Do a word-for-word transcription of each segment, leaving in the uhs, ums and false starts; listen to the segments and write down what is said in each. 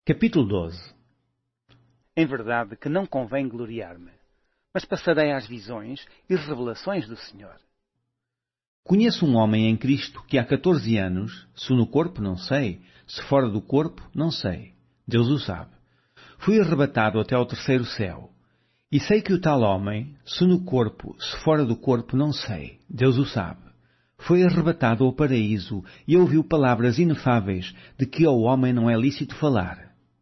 Capítulo doze. Em verdade que não convém gloriar-me, mas passarei às visões e revelações do Senhor. Conheço um homem em Cristo que há catorze anos, se no corpo não sei, se fora do corpo não sei, Deus o sabe, fui arrebatado até ao terceiro céu. E sei que o tal homem, se no corpo, se fora do corpo não sei, Deus o sabe, foi arrebatado ao paraíso e ouviu palavras inefáveis de que ao homem não é lícito falar.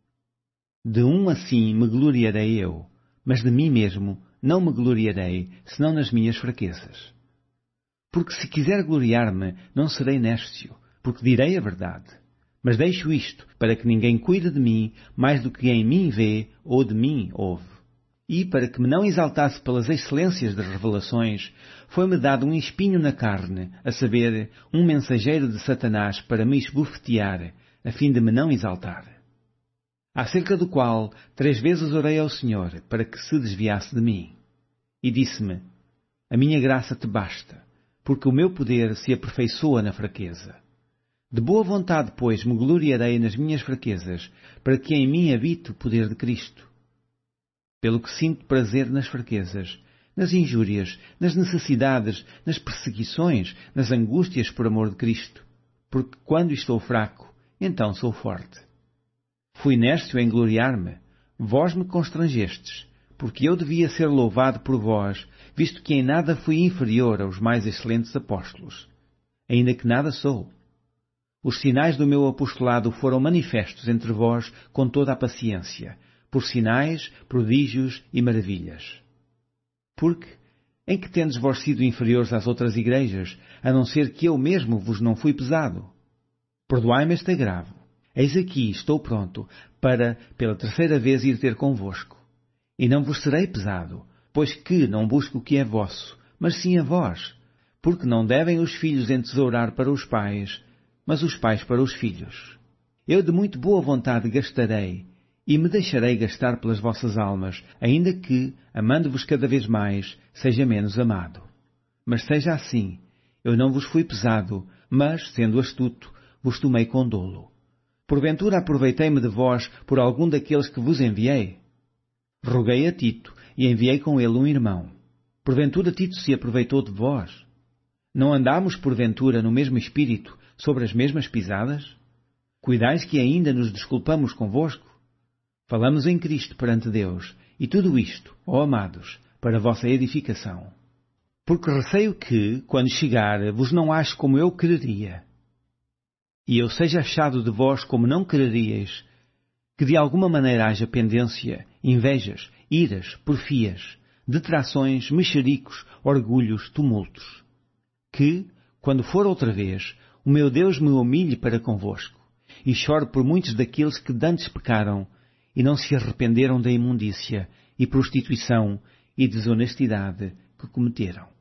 De um assim me gloriarei eu, mas de mim mesmo não me gloriarei, senão nas minhas fraquezas. Porque se quiser gloriar-me, não serei néscio, porque direi a verdade. Mas deixo isto, para que ninguém cuide de mim mais do que em mim vê ou de mim ouve. E, para que me não exaltasse pelas excelências das revelações, foi-me dado um espinho na carne, a saber, um mensageiro de Satanás para me esbofetear, a fim de me não exaltar. Acerca do qual três vezes orei ao Senhor para que se desviasse de mim. E disse-me, a minha graça te basta, porque o meu poder se aperfeiçoa na fraqueza. De boa vontade, pois, me gloriarei nas minhas fraquezas, para que em mim habite o poder de Cristo. Pelo que sinto prazer nas fraquezas, nas injúrias, nas necessidades, nas perseguições, nas angústias por amor de Cristo, porque quando estou fraco, então sou forte. Fui néscio em gloriar-me, vós me constrangestes, porque eu devia ser louvado por vós, visto que em nada fui inferior aos mais excelentes apóstolos, ainda que nada sou. Os sinais do meu apostolado foram manifestos entre vós com toda a paciência, por sinais, prodígios e maravilhas. Porque, em que tendes vós sido inferiores às outras igrejas, a não ser que eu mesmo vos não fui pesado? Perdoai-me este agravo. Eis aqui, estou pronto, para, pela terceira vez, ir ter convosco. E não vos serei pesado, pois que não busco o que é vosso, mas sim a vós, porque não devem os filhos entesourar para os pais, mas os pais para os filhos. Eu de muito boa vontade gastarei, e me deixarei gastar pelas vossas almas, ainda que, amando-vos cada vez mais, seja menos amado. Mas seja assim, eu não vos fui pesado, mas, sendo astuto, vos tomei com dolo. Porventura aproveitei-me de vós por algum daqueles que vos enviei? Roguei a Tito, e enviei com ele um irmão. Porventura Tito se aproveitou de vós? Não andámos, porventura, no mesmo espírito, sobre as mesmas pisadas? Cuidais que ainda nos desculpamos convosco? Falamos em Cristo perante Deus, e tudo isto, ó amados, para a vossa edificação. Porque receio que, quando chegar, vos não ache como eu quereria, e eu seja achado de vós como não quereríeis, que de alguma maneira haja pendência, invejas, iras, porfias, detrações, mexericos, orgulhos, tumultos. Que, quando for outra vez, o meu Deus me humilhe para convosco, e chore por muitos daqueles que dantes pecaram, e não se arrependeram da imundícia, e prostituição, e desonestidade que cometeram.